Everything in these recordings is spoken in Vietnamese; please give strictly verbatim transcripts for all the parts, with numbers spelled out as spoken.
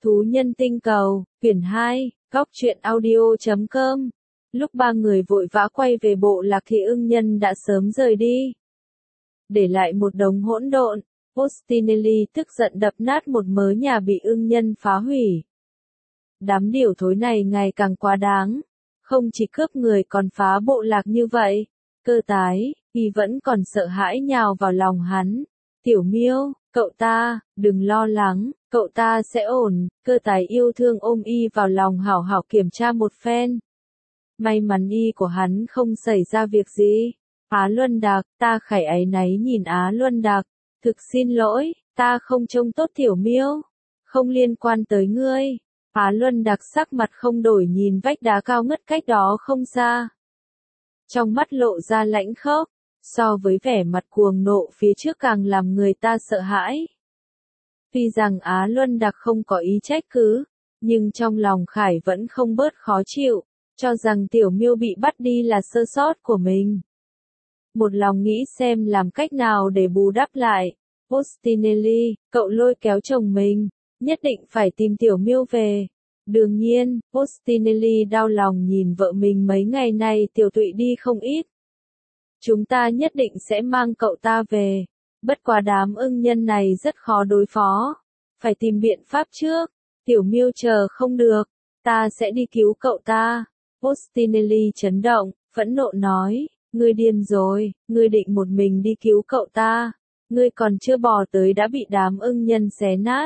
Thú nhân tinh cầu, quyển hai, góc truyện audio chấm com. Lúc ba người vội vã quay về bộ lạc thì ưng nhân đã sớm rời đi. Để lại một đống hỗn độn, Ostinelli tức giận đập nát một mớ nhà bị ưng nhân phá hủy. Đám điều thối này ngày càng quá đáng. Không chỉ cướp người còn phá bộ lạc như vậy. Cơ tái, y vẫn còn sợ hãi nhào vào lòng hắn. Tiểu miêu, cậu ta, đừng lo lắng, cậu ta sẽ ổn. Cơ tái yêu thương ôm y vào lòng hảo hảo kiểm tra một phen. May mắn y của hắn không xảy ra việc gì. Á Luân Đạc, ta khải áy náy nhìn Á Luân Đạc. Thực xin lỗi, ta không trông tốt tiểu miêu. Không liên quan tới ngươi. Á Luân Đạc sắc mặt không đổi nhìn vách đá cao ngất cách đó không xa. Trong mắt lộ ra lãnh khốc, so với vẻ mặt cuồng nộ phía trước càng làm người ta sợ hãi. Tuy rằng Á Luân Đạc không có ý trách cứ, nhưng trong lòng Khải vẫn không bớt khó chịu, cho rằng tiểu miêu bị bắt đi là sơ sót của mình. Một lòng nghĩ xem làm cách nào để bù đắp lại. Ostinelli, cậu lôi kéo chồng mình, nhất định phải tìm tiểu miêu về. Đương nhiên, Ostinelli đau lòng nhìn vợ mình mấy ngày nay tiểu tụy đi không ít. Chúng ta nhất định sẽ mang cậu ta về. Bất quá đám ưng nhân này rất khó đối phó. Phải tìm biện pháp trước. Tiểu miêu chờ không được. Ta sẽ đi cứu cậu ta. Ostinelli chấn động, phẫn nộ nói. Ngươi điên rồi, ngươi định một mình đi cứu cậu ta. Ngươi còn chưa bò tới đã bị đám ưng nhân xé nát.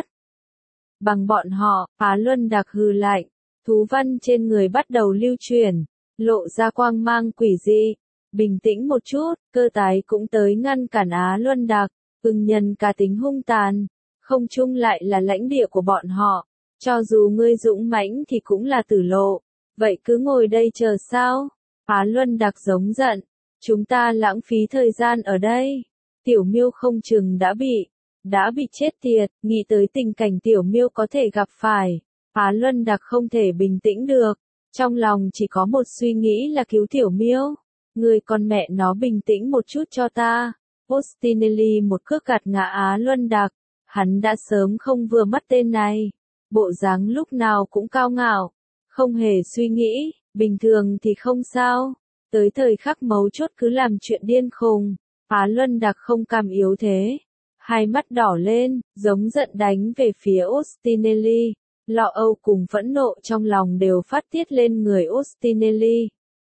Bằng bọn họ, Á Luân Đạc hừ lạnh. Thú văn trên người bắt đầu lưu chuyển. Lộ ra quang mang quỷ dị. Bình tĩnh một chút, cơ tái cũng tới ngăn cản Á Luân Đạc. Ưng nhân cá tính hung tàn. Không chung lại là lãnh địa của bọn họ. Cho dù ngươi dũng mãnh thì cũng là tử lộ. Vậy cứ ngồi đây chờ sao? Á Luân Đạc giống giận. Chúng ta lãng phí thời gian ở đây. Tiểu miêu không chừng đã bị, đã bị chết tiệt. Nghĩ tới tình cảnh tiểu miêu có thể gặp phải. Á Luân Đạc không thể bình tĩnh được. Trong lòng chỉ có một suy nghĩ là cứu tiểu miêu. Người con mẹ nó bình tĩnh một chút cho ta. Ostinelli một cước gạt ngã Á Luân Đạc. Hắn đã sớm không vừa mắt tên này. Bộ dáng lúc nào cũng cao ngạo. Không hề suy nghĩ, bình thường thì không sao. Tới thời khắc mấu chốt cứ làm chuyện điên khùng. Á Luân Đạc không cam yếu thế. Hai mắt đỏ lên, giống giận đánh về phía Ostinelli. Lo âu cùng phẫn nộ trong lòng đều phát tiết lên người Ostinelli.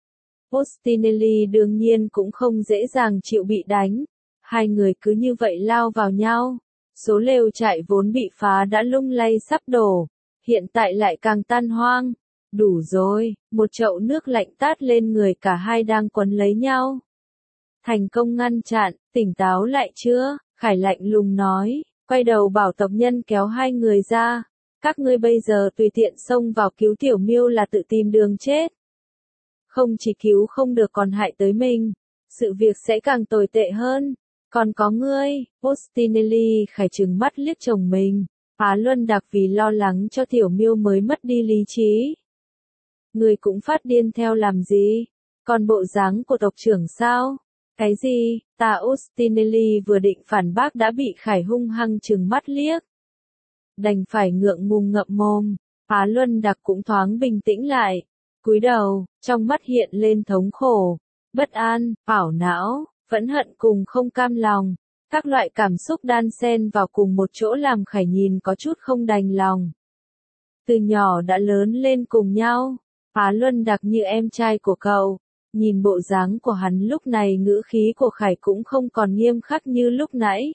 Ostinelli đương nhiên cũng không dễ dàng chịu bị đánh. Hai người cứ như vậy lao vào nhau. Số lều trại vốn bị phá đã lung lay sắp đổ. Hiện tại lại càng tan hoang. Đủ rồi, một chậu nước lạnh tát lên người cả hai đang quấn lấy nhau. Thành công ngăn chặn, tỉnh táo lại chưa? Khải lạnh lùng nói, quay đầu bảo tộc nhân kéo hai người ra. Các ngươi bây giờ tùy tiện xông vào cứu tiểu miêu là tự tìm đường chết. Không chỉ cứu không được còn hại tới mình. Sự việc sẽ càng tồi tệ hơn. Còn có ngươi, Ostinelli Khải trừng mắt liếc chồng mình. Á Luân Đạc vì lo lắng cho tiểu miêu mới mất đi lý trí. Ngươi cũng phát điên theo làm gì? Còn bộ dáng của tộc trưởng sao? Cái gì? Ta Ostinelli vừa định phản bác đã bị Khải hung hăng trừng mắt liếc. Đành phải ngượng ngùng ngậm mồm. Á Luân Đạc cũng thoáng bình tĩnh lại. Cúi đầu, trong mắt hiện lên thống khổ, bất an, ảo não, phẫn hận cùng không cam lòng. Các loại cảm xúc đan xen vào cùng một chỗ làm Khải nhìn có chút không đành lòng. Từ nhỏ đã lớn lên cùng nhau. Á Luân Đạc như em trai của cậu. Nhìn bộ dáng của hắn lúc này ngữ khí của Khải cũng không còn nghiêm khắc như lúc nãy.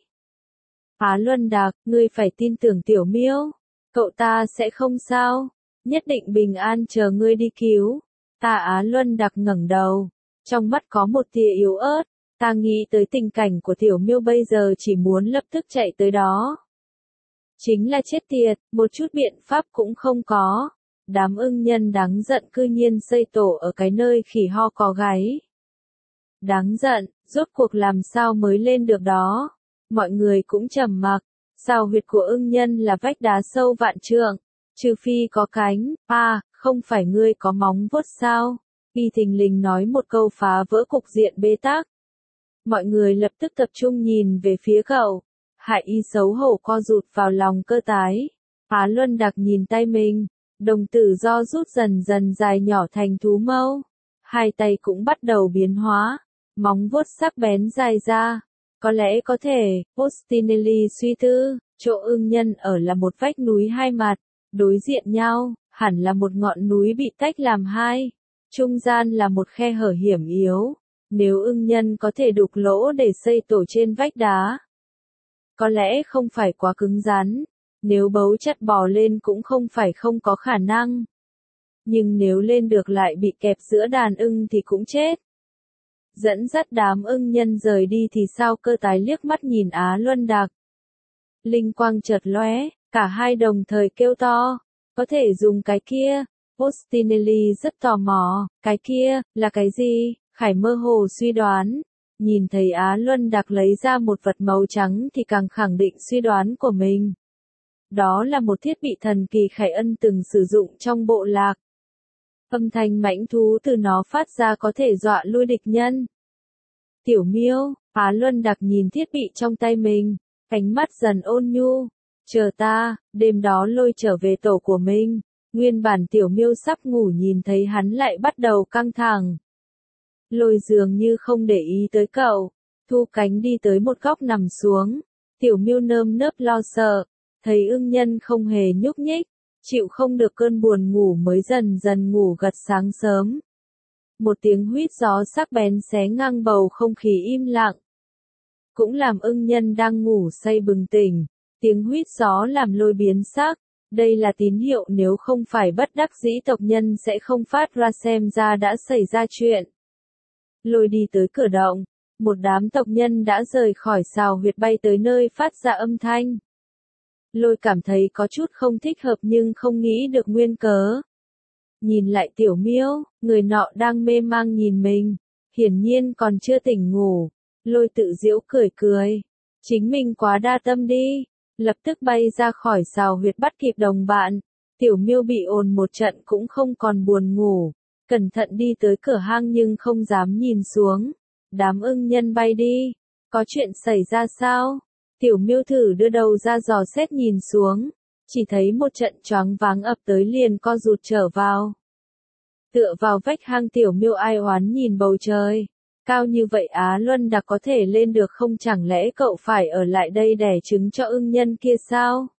Á Luân Đạc, ngươi phải tin tưởng tiểu miêu. Cậu ta sẽ không sao. Nhất định bình an chờ ngươi đi cứu. Ta Á Luân Đạc ngẩng đầu. Trong mắt có một tia yếu ớt. Ta nghĩ tới tình cảnh của tiểu miêu bây giờ chỉ muốn lập tức chạy tới đó. Chính là chết tiệt, một chút biện pháp cũng không có. Đám ưng nhân đáng giận cư nhiên xây tổ ở cái nơi khỉ ho có gáy. Đáng giận, rốt cuộc làm sao mới lên được đó. Mọi người cũng trầm mặc. Sao huyệt của ưng nhân là vách đá sâu vạn trượng. Trừ phi có cánh, à, không phải ngươi có móng vuốt sao? Y thình lình nói một câu phá vỡ cục diện bế tắc. Mọi người lập tức tập trung nhìn về phía cậu. Hại y xấu hổ co rụt vào lòng cơ tái. Á Luân Đặc nhìn tay mình, đồng tử do rút dần dần dài nhỏ thành thú mâu. Hai tay cũng bắt đầu biến hóa, móng vuốt sắc bén dài ra. Có lẽ có thể, Postinelli suy tư, chỗ ưng nhân ở là một vách núi hai mặt, đối diện nhau, hẳn là một ngọn núi bị tách làm hai. Trung gian là một khe hở hiểm yếu. Nếu ưng nhân có thể đục lỗ để xây tổ trên vách đá, có lẽ không phải quá cứng rắn. Nếu bấu chặt bò lên cũng không phải không có khả năng. Nhưng nếu lên được lại bị kẹp giữa đàn ưng thì cũng chết. Dẫn dắt đám ưng nhân rời đi thì sao? Cơ tái liếc mắt nhìn Á Luân Đặc. Linh quang chợt lóe, cả hai đồng thời kêu to. Có thể dùng cái kia. Postinelli rất tò mò, cái kia, là cái gì? Khải mơ hồ suy đoán. Nhìn thấy Á Luân Đặc lấy ra một vật màu trắng thì càng khẳng định suy đoán của mình. Đó là một thiết bị thần kỳ Khải Ân từng sử dụng trong bộ lạc. Âm thanh mãnh thú từ nó phát ra có thể dọa lui địch nhân. Tiểu Miêu, Á Luân Đặc nhìn thiết bị trong tay mình, ánh mắt dần ôn nhu. Chờ ta, đêm đó lôi trở về tổ của mình. Nguyên bản Tiểu Miêu sắp ngủ nhìn thấy hắn lại bắt đầu căng thẳng. Lôi dường như không để ý tới cậu, thu cánh đi tới một góc nằm xuống. Tiểu Miêu nơm nớp lo sợ, thấy ưng nhân không hề nhúc nhích, chịu không được cơn buồn ngủ mới dần dần ngủ gật sáng sớm. Một tiếng huýt gió sắc bén xé ngang bầu không khí im lặng. Cũng làm ưng nhân đang ngủ say bừng tỉnh, tiếng huýt gió làm lôi biến sắc. Đây là tín hiệu nếu không phải bất đắc dĩ tộc nhân sẽ không phát ra, xem ra đã xảy ra chuyện. Lôi đi tới cửa động, một đám tộc nhân đã rời khỏi sào huyệt bay tới nơi phát ra âm thanh. Lôi cảm thấy có chút không thích hợp nhưng không nghĩ được nguyên cớ. Nhìn lại Tiểu Miêu, người nọ đang mê mang nhìn mình, hiển nhiên còn chưa tỉnh ngủ. Lôi tự giễu cười cười, chính mình quá đa tâm đi, lập tức bay ra khỏi sào huyệt bắt kịp đồng bạn. Tiểu Miêu bị ồn một trận cũng không còn buồn ngủ, cẩn thận đi tới cửa hang nhưng không dám nhìn xuống. Đám ưng nhân bay đi, có chuyện xảy ra sao? Tiểu Miêu thử đưa đầu ra dò xét nhìn xuống, chỉ thấy một trận choáng váng ập tới liền co rụt trở vào. Tựa vào vách hang Tiểu Miêu ai oán nhìn bầu trời, cao như vậy Á Luân Đặc có thể lên được không, chẳng lẽ cậu phải ở lại đây đẻ trứng cho ưng nhân kia sao?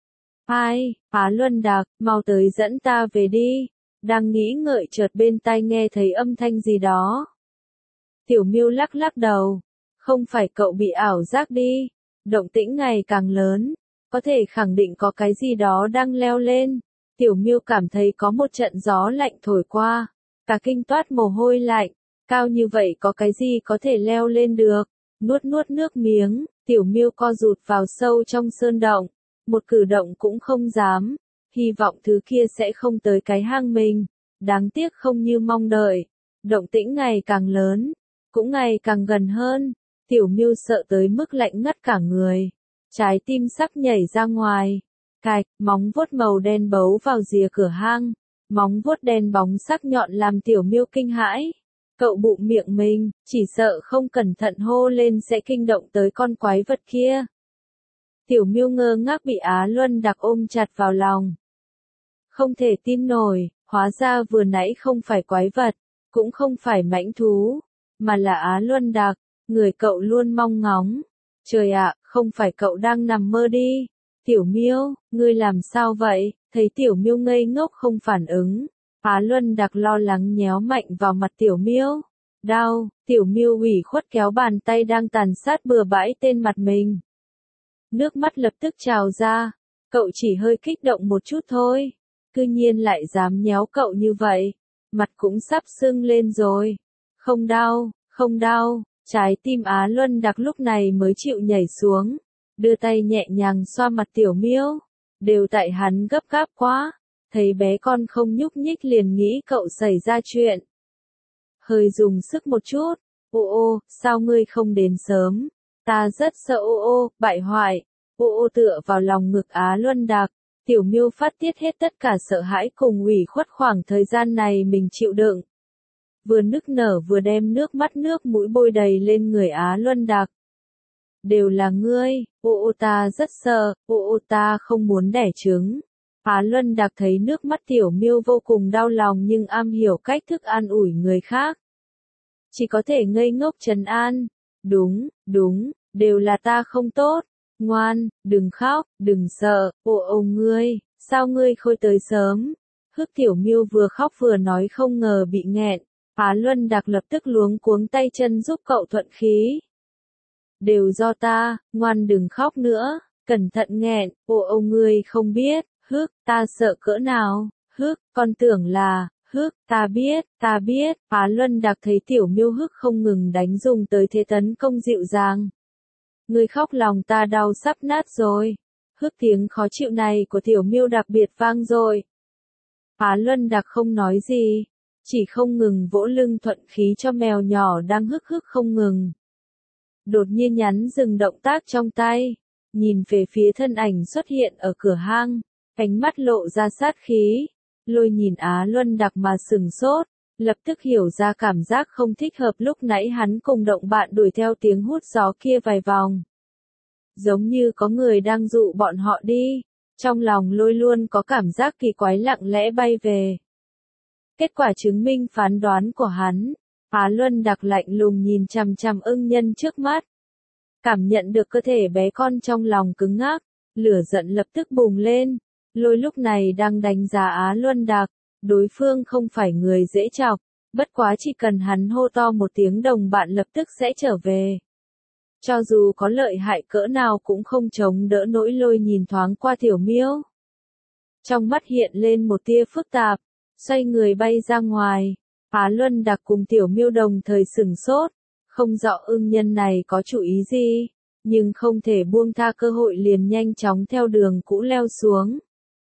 Ai, Á Luân Đặc, mau tới dẫn ta về đi. Đang nghĩ ngợi chợt bên tai nghe thấy âm thanh gì đó. Tiểu Miêu lắc lắc đầu, không phải cậu bị ảo giác đi. Động tĩnh ngày càng lớn, có thể khẳng định có cái gì đó đang leo lên. Tiểu Miêu cảm thấy có một trận gió lạnh thổi qua, cả kinh toát mồ hôi lạnh, cao như vậy có cái gì có thể leo lên được. Nuốt nuốt nước miếng, Tiểu Miêu co rụt vào sâu trong sơn động, một cử động cũng không dám, hy vọng thứ kia sẽ không tới cái hang mình. Đáng tiếc không như mong đợi, động tĩnh ngày càng lớn, cũng ngày càng gần hơn. Tiểu Miêu sợ tới mức lạnh ngắt cả người, trái tim sắp nhảy ra ngoài. Cạch, móng vuốt màu đen bấu vào rìa cửa hang, móng vuốt đen bóng sắc nhọn làm Tiểu Miêu kinh hãi. Cậu bụng miệng mình, chỉ sợ không cẩn thận hô lên sẽ kinh động tới con quái vật kia. Tiểu Miêu ngơ ngác bị Á Luân Đặc ôm chặt vào lòng. Không thể tin nổi, hóa ra vừa nãy không phải quái vật, cũng không phải mãnh thú, mà là Á Luân Đặc, người cậu luôn mong ngóng. Trời ạ, không phải cậu đang nằm mơ đi. Tiểu Miêu, ngươi làm sao vậy? Thấy Tiểu Miêu ngây ngốc không phản ứng, Á Luân Đặc lo lắng nhéo mạnh vào mặt Tiểu Miêu. Đau, Tiểu Miêu ủy khuất kéo bàn tay đang tàn sát bừa bãi tên mặt mình. Nước mắt lập tức trào ra, cậu chỉ hơi kích động một chút thôi. Cư nhiên lại dám nhéo cậu như vậy, mặt cũng sắp sưng lên rồi. Không đau, không đau, trái tim Á Luân Đặc lúc này mới chịu nhảy xuống, đưa tay nhẹ nhàng xoa mặt Tiểu Miêu. Đều tại hắn gấp gáp quá, thấy bé con không nhúc nhích liền nghĩ cậu xảy ra chuyện. Hơi dùng sức một chút, ô ô, sao ngươi không đến sớm, ta rất sợ ô ô, bại hoại, ô ô tựa vào lòng ngực Á Luân Đặc. Tiểu Miêu phát tiết hết tất cả sợ hãi cùng ủy khuất khoảng thời gian này mình chịu đựng. Vừa nức nở vừa đem nước mắt nước mũi bôi đầy lên người Á Luân Đặc. đều là ngươi, ô ô ta rất sợ, ô ô ta không muốn đẻ trứng. Phá Luân Đạc thấy nước mắt Tiểu Miêu vô cùng đau lòng nhưng am hiểu cách thức an ủi người khác. Chỉ có thể ngây ngốc trấn an. Đúng, đúng, đều là ta không tốt. Ngoan, đừng khóc, đừng sợ, ô ô ngươi, sao ngươi khôi tới sớm. Hức Tiểu Miêu vừa khóc vừa nói không ngờ bị nghẹn. Phá Luân Đạc lập tức luống cuống tay chân giúp cậu thuận khí. Đều do ta, ngoan đừng khóc nữa, cẩn thận nghẹn, ô ô ngươi không biết, hức, ta sợ cỡ nào, hức, con tưởng là, hức, ta biết, ta biết, Phá Luân Đạc thấy Tiểu Miêu hức không ngừng đánh dùng tới thế tấn công dịu dàng. Ngươi khóc lòng ta đau sắp nát rồi, hức tiếng khó chịu này của Tiểu Miêu đặc biệt vang rồi. Phá Luân Đạc không nói gì, chỉ không ngừng vỗ lưng thuận khí cho mèo nhỏ đang hức hức không ngừng. Đột nhiên nhắn dừng động tác trong tay, nhìn về phía thân ảnh xuất hiện ở cửa hang, ánh mắt lộ ra sát khí, Lôi nhìn Á Luân Đạc mà sừng sốt, lập tức hiểu ra cảm giác không thích hợp lúc nãy hắn cùng động bạn đuổi theo tiếng hút gió kia vài vòng. Giống như có người đang dụ bọn họ đi, trong lòng Lôi luôn có cảm giác kỳ quái lặng lẽ bay về. Kết quả chứng minh phán đoán của hắn, Á Luân Đạc lạnh lùng nhìn chằm chằm ưng nhân trước mắt. Cảm nhận được cơ thể bé con trong lòng cứng ngắc, lửa giận lập tức bùng lên. Lôi lúc này đang đánh giá Á Luân Đạc, đối phương không phải người dễ chọc, bất quá chỉ cần hắn hô to một tiếng đồng bạn lập tức sẽ trở về. Cho dù có lợi hại cỡ nào cũng không chống đỡ nỗi. Lôi nhìn thoáng qua Tiểu Miêu. Trong mắt hiện lên một tia phức tạp, xoay người bay ra ngoài. Á Luân Đạc cùng Tiểu Miêu đồng thời sừng sốt, không rõ ưng nhân này có chủ ý gì, nhưng không thể buông tha cơ hội liền nhanh chóng theo đường cũ leo xuống.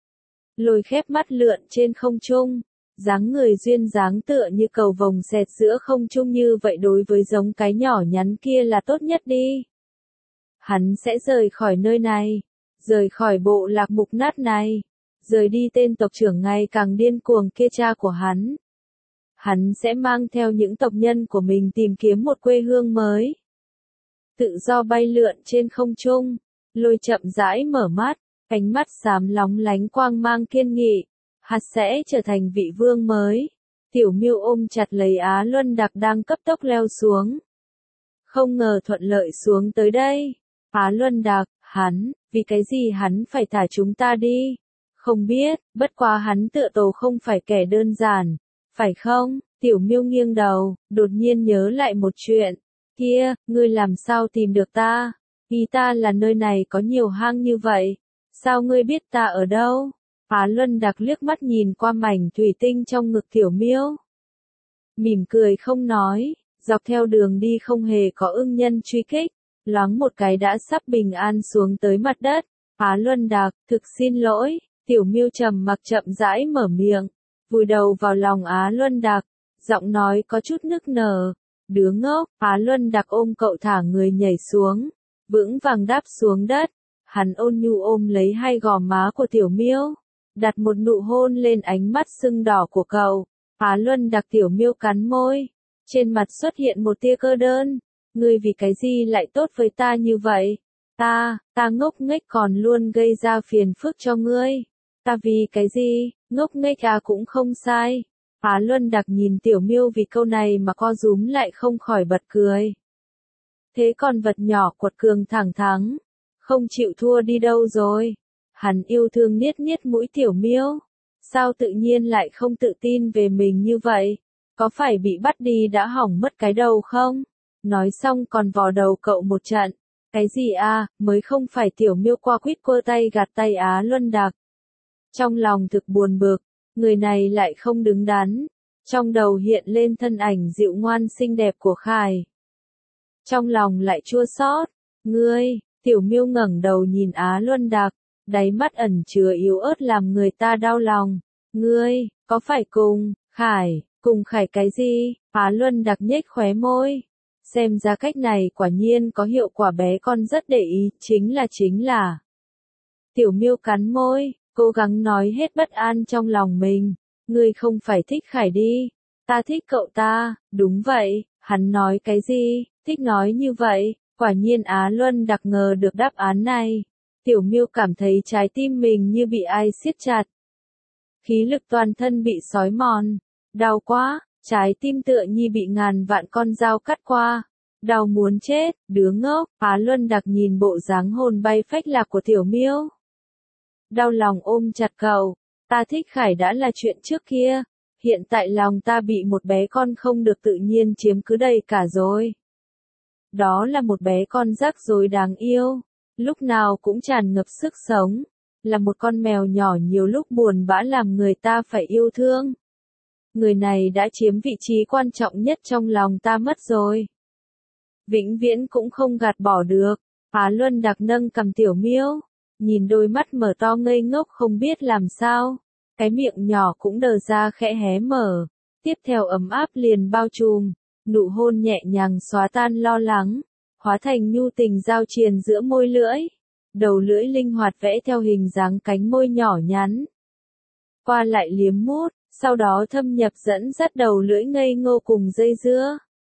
Lôi khép mắt lượn trên không trung, dáng người duyên dáng tựa như cầu vồng xẹt giữa không trung như vậy đối với giống cái nhỏ nhắn kia là tốt nhất đi. Hắn sẽ rời khỏi nơi này, rời khỏi bộ lạc mục nát này, rời đi tên tộc trưởng ngày càng điên cuồng kia cha của hắn. Hắn sẽ mang theo những tộc nhân của mình tìm kiếm một quê hương mới. Tự do bay lượn trên không trung, Lôi chậm rãi mở mắt, ánh mắt xám lóng lánh quang mang kiên nghị. Hắn sẽ trở thành vị vương mới. Tiểu Miêu ôm chặt lấy Á Luân Đạc đang cấp tốc leo xuống. Không ngờ thuận lợi xuống tới đây. Á Luân Đạc, hắn, vì cái gì hắn phải thả chúng ta đi? Không biết, bất quá hắn tựa hồ không phải kẻ đơn giản. Phải không? Tiểu Miêu nghiêng đầu, đột nhiên nhớ lại một chuyện. Kia, ngươi làm sao tìm được ta? Ý ta là nơi này có nhiều hang như vậy. Sao ngươi biết ta ở đâu? Á Luân Đạc liếc mắt nhìn qua mảnh thủy tinh trong ngực Tiểu Miêu. Mỉm cười không nói, dọc theo đường đi không hề có ưng nhân truy kích, loáng một cái đã sắp bình an xuống tới mặt đất. Á Luân Đạc, thực xin lỗi, Tiểu Miêu trầm mặc chậm rãi mở miệng, vùi đầu vào lòng Á Luân Đạc, giọng nói có chút nức nở. Đứa ngốc, Á Luân Đạc ôm cậu thả người nhảy xuống, vững vàng đáp xuống đất. Hắn ôn nhu ôm lấy hai gò má của Tiểu Miêu, đặt một nụ hôn lên ánh mắt sưng đỏ của cậu. Á Luân Đạc Tiểu Miêu cắn môi, trên mặt xuất hiện một tia cơ đơn. Ngươi vì cái gì lại tốt với ta như vậy? Ta, ta ngốc nghếch còn luôn gây ra phiền phức cho ngươi. Ta vì cái gì? Ngốc nghếch à cũng không sai. Á Luân Đạc nhìn Tiểu Miêu vì câu này mà co rúm lại không khỏi bật cười. Thế còn vật nhỏ quật cường thẳng thắn, không chịu thua đi đâu rồi? Hắn yêu thương niết niết mũi Tiểu Miêu. Sao tự nhiên lại không tự tin về mình như vậy? Có phải bị bắt đi đã hỏng mất cái đầu không? Nói xong còn vò đầu cậu một trận. Cái gì à, mới không phải. Tiểu Miêu qua quýt quơ tay gạt tay Á Luân Đạc. Trong lòng thực buồn bực, người này lại không đứng đắn. Trong đầu hiện lên thân ảnh dịu ngoan xinh đẹp của Khải. Trong lòng lại chua xót. Ngươi, Tiểu Miêu ngẩng đầu nhìn Á Luân Đạc, đáy mắt ẩn chứa yếu ớt làm người ta đau lòng. Ngươi, có phải cùng, Khải, cùng Khải cái gì? Á Luân Đạc nhếch khóe môi. Xem ra cách này quả nhiên có hiệu quả, bé con rất để ý, chính là chính là. Tiểu Miêu cắn môi, cố gắng nói hết bất an trong lòng mình. Ngươi không phải thích Khải đi, ta thích cậu ta. Đúng vậy, hắn nói cái gì, thích nói như vậy, Quả nhiên Á Luân Đặc ngờ được đáp án này. Tiểu Miêu cảm thấy trái tim mình như bị ai siết chặt. Khí lực toàn thân bị xói mòn. Đau quá, trái tim tựa như bị ngàn vạn con dao cắt qua. Đau muốn chết, đứa ngốc. Á Luân Đặc nhìn bộ dáng hồn bay phách lạc của Tiểu Miêu. Đau lòng ôm chặt cậu. Ta thích Khải đã là chuyện trước kia. Hiện tại lòng ta bị một bé con không được tự nhiên chiếm cứ đầy cả rồi. Đó là một bé con rắc rối đáng yêu. Lúc nào cũng tràn ngập sức sống. Là một con mèo nhỏ nhiều lúc buồn bã làm người ta phải yêu thương. Người này đã chiếm vị trí quan trọng nhất trong lòng ta mất rồi. Vĩnh viễn cũng không gạt bỏ được. Á Luân Đặc nâng cầm Tiểu Miêu. Nhìn đôi mắt mở to ngây ngốc không biết làm sao. Cái miệng nhỏ cũng đờ ra khẽ hé mở. Tiếp theo ấm áp liền bao trùm. Nụ hôn nhẹ nhàng xóa tan lo lắng. Hóa thành nhu tình giao triền giữa môi lưỡi. Đầu lưỡi linh hoạt vẽ theo hình dáng cánh môi nhỏ nhắn. Qua lại liếm mút, sau đó thâm nhập dẫn dắt đầu lưỡi ngây ngô cùng dây dưa.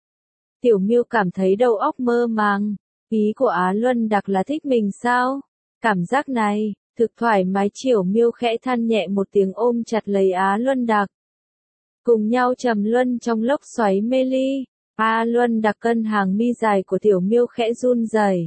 Tiểu Miêu cảm thấy đầu óc mơ màng. Ý của Á Luân Đặc là thích mình sao? Cảm giác này, thực thoải mái. Tiểu Miêu khẽ than nhẹ một tiếng ôm chặt lấy Á Luân Đặc. Cùng nhau trầm luân trong lốc xoáy mê ly. Á Luân Đặc cân hàng mi dài của Tiểu Miêu khẽ run rẩy.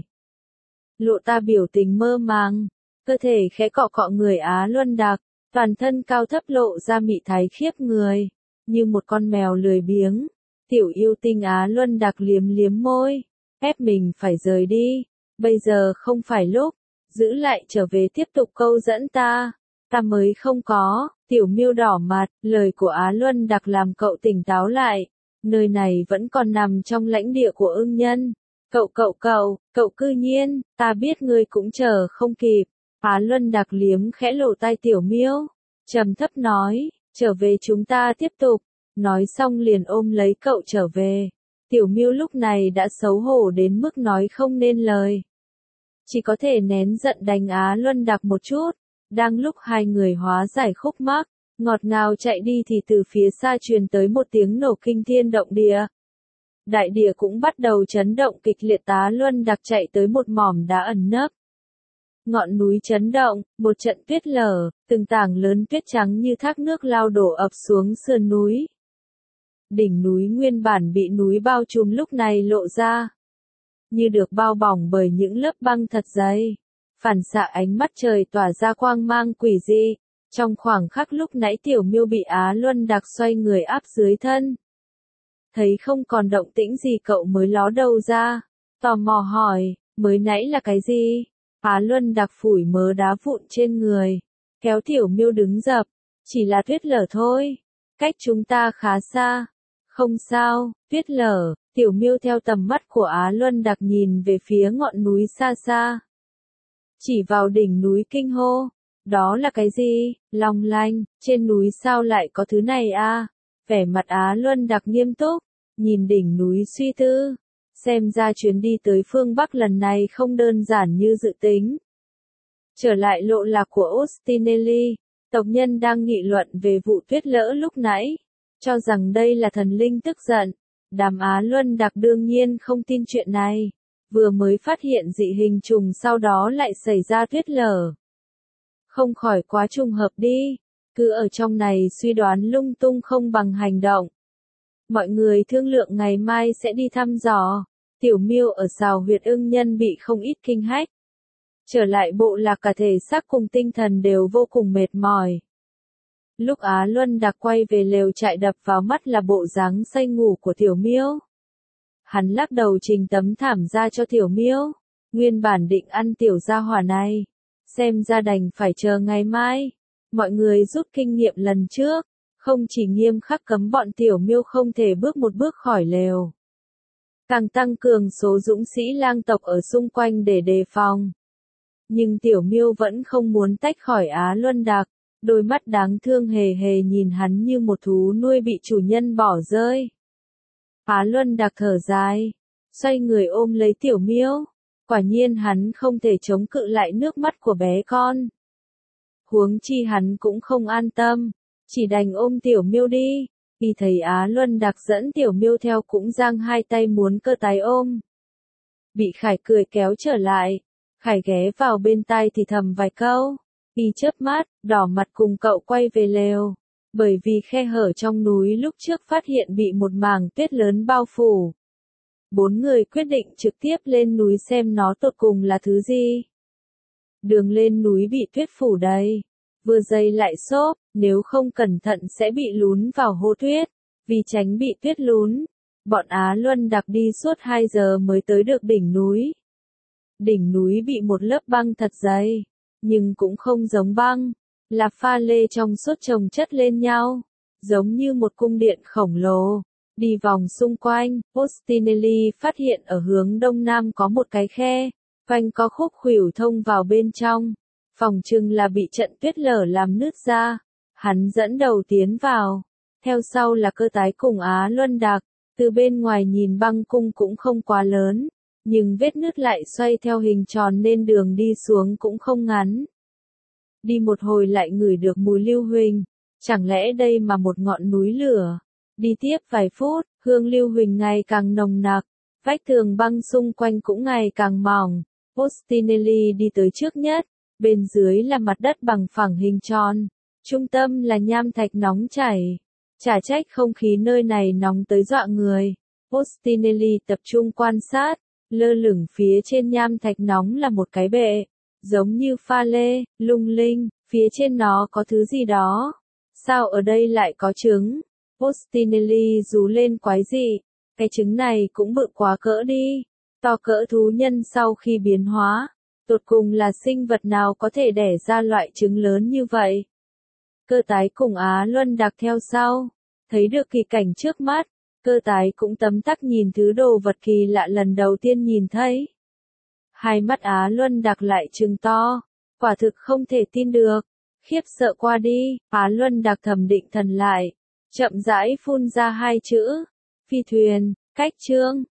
Lộ ta biểu tình mơ màng. Cơ thể khẽ cọ cọ người Á Luân Đặc. Toàn thân cao thấp lộ ra mị thái khiếp người. Như một con mèo lười biếng. Tiểu yêu tinh Á Luân Đặc liếm liếm môi. Ép mình phải rời đi. Bây giờ không phải lúc. Giữ lại trở về tiếp tục câu dẫn ta. Ta mới không có. Tiểu Miêu đỏ mặt. Lời của Á Luân Đặc làm cậu tỉnh táo lại. Nơi này vẫn còn nằm trong lãnh địa của ưng nhân. Cậu cậu cậu, cậu cư nhiên, ta biết ngươi cũng chờ không kịp. Á Luân Đặc liếm khẽ lỗ tai Tiểu Miêu. Trầm thấp nói, trở về chúng ta tiếp tục. Nói xong liền ôm lấy cậu trở về. Tiểu Miêu lúc này đã xấu hổ đến mức nói không nên lời. Chỉ có thể nén giận đánh Á Luân Đặc một chút. Đang lúc hai người hóa giải khúc mắc, ngọt ngào chạy đi thì từ phía xa truyền tới một tiếng nổ kinh thiên động địa. Đại địa cũng bắt đầu chấn động kịch liệt. Á Luân Đặc chạy tới một mỏm đá ẩn nấp. Ngọn núi chấn động, một trận tuyết lở, từng tảng lớn tuyết trắng như thác nước lao đổ ập xuống sườn núi. Đỉnh núi nguyên bản bị núi bao trùm lúc này lộ ra. Như được bao bọc bởi những lớp băng thật dày. Phản xạ ánh mắt trời tỏa ra quang mang quỷ dị. Trong khoảng khắc lúc nãy Tiểu Miêu bị Á Luân Đặc xoay người áp dưới thân. Thấy không còn động tĩnh gì cậu mới ló đầu ra. Tò mò hỏi, mới nãy là cái gì? Á Luân Đặc phủi mớ đá vụn trên người. Kéo Tiểu Miêu đứng dập. Chỉ là tuyết lở thôi. Cách chúng ta khá xa. Không sao, tuyết lở. Tiểu Miêu theo tầm mắt của Á Luân Đặc nhìn về phía ngọn núi xa xa. Chỉ vào đỉnh núi kinh hô. Đó là cái gì? Long lanh, trên núi sao lại có thứ này a? Vẻ mặt Á Luân Đặc nghiêm túc, nhìn đỉnh núi suy tư. Xem ra chuyến đi tới phương Bắc lần này không đơn giản như dự tính. Trở lại lộ lạc của Ostinelli, tộc nhân đang nghị luận về vụ tuyết lỡ lúc nãy, cho rằng đây là thần linh tức giận. Đám Á Luân Đặc đương nhiên không tin chuyện này, vừa mới phát hiện dị hình trùng sau đó lại xảy ra tuyết lở. Không khỏi quá trùng hợp đi, cứ ở trong này suy đoán lung tung không bằng hành động. Mọi người thương lượng ngày mai sẽ đi thăm dò. Tiểu Miêu ở Sào Huyệt Ưng Nhân bị không ít kinh hách. Trở lại bộ lạc cả thể xác cùng tinh thần đều vô cùng mệt mỏi. Lúc Á Luân Đặc quay về lều trại đập vào mắt là bộ dáng say ngủ của Tiểu Miêu. Hắn lắc đầu trình tấm thảm ra cho Tiểu Miêu. Nguyên bản định ăn tiểu gia hỏa này. Xem ra đành phải chờ ngày mai. Mọi người rút kinh nghiệm lần trước. Không chỉ nghiêm khắc cấm bọn Tiểu Miêu không thể bước một bước khỏi lều. Càng tăng cường số dũng sĩ lang tộc ở xung quanh để đề phòng. Nhưng Tiểu Miêu vẫn không muốn tách khỏi Á Luân Đặc. Đôi mắt đáng thương hề hề nhìn hắn như một thú nuôi bị chủ nhân bỏ rơi. Á Luân Đặc thở dài, xoay người ôm lấy Tiểu Miêu. Quả nhiên hắn không thể chống cự lại nước mắt của bé con. Huống chi hắn cũng không an tâm, chỉ đành ôm Tiểu Miêu đi. Khi thấy Á Luân Đặc dẫn Tiểu Miêu theo cũng giang hai tay muốn cơ tái ôm. bị Khải cười kéo trở lại. Khải ghé vào bên tai thì thầm vài câu. Y chớp mắt, đỏ mặt cùng cậu quay về lều. Bởi vì khe hở trong núi lúc trước phát hiện bị một mảng tuyết lớn bao phủ. Bốn người quyết định trực tiếp lên núi xem nó tột cùng là thứ gì. Đường lên núi bị tuyết phủ đầy. Vừa dày lại xốp, nếu không cẩn thận sẽ bị lún vào hố tuyết. Vì tránh bị tuyết lún, bọn Á Luân Đặc đi suốt hai giờ mới tới được đỉnh núi. Đỉnh núi bị một lớp băng thật dày, nhưng cũng không giống băng, là pha lê trong suốt chồng chất lên nhau, giống như một cung điện khổng lồ. Đi vòng xung quanh, Postinelli phát hiện ở hướng đông nam có một cái khe, vành có khúc khuỷu thông vào bên trong. Phòng trưng là bị trận tuyết lở làm nứt ra. Hắn dẫn đầu tiến vào. Theo sau là Cơ Tái cùng Á Luân Đặc. Từ bên ngoài nhìn băng cung cũng không quá lớn, nhưng vết nứt lại xoay theo hình tròn nên đường đi xuống cũng không ngắn. Đi một hồi lại ngửi được mùi lưu huỳnh. Chẳng lẽ đây mà một ngọn núi lửa? Đi tiếp vài phút, hương lưu huỳnh ngày càng nồng nặc. Vách tường băng xung quanh cũng ngày càng mỏng. Postinelli đi tới trước nhất. Bên dưới là mặt đất bằng phẳng hình tròn. Trung tâm là nham thạch nóng chảy. Chả trách không khí nơi này nóng tới dọa người. Postinelli tập trung quan sát. Lơ lửng phía trên nham thạch nóng là một cái bệ. Giống như pha lê, lung linh. Phía trên nó có thứ gì đó. Sao ở đây lại có trứng? Postinelli rú lên quái dị. Cái trứng này cũng bự quá cỡ đi. To cỡ thú nhân sau khi biến hóa. Tột cùng là sinh vật nào có thể đẻ ra loại trứng lớn như vậy? Cơ Tái cùng Á Luân Đặc theo sau. Thấy được kỳ cảnh trước mắt. Cơ Tái cũng tấm tắc nhìn thứ đồ vật kỳ lạ lần đầu tiên nhìn thấy. Hai mắt Á Luân Đặc lại trừng to. Quả thực không thể tin được. Khiếp sợ qua đi, Á Luân Đặc thầm định thần lại. Chậm rãi phun ra hai chữ. Phi thuyền, cách chương.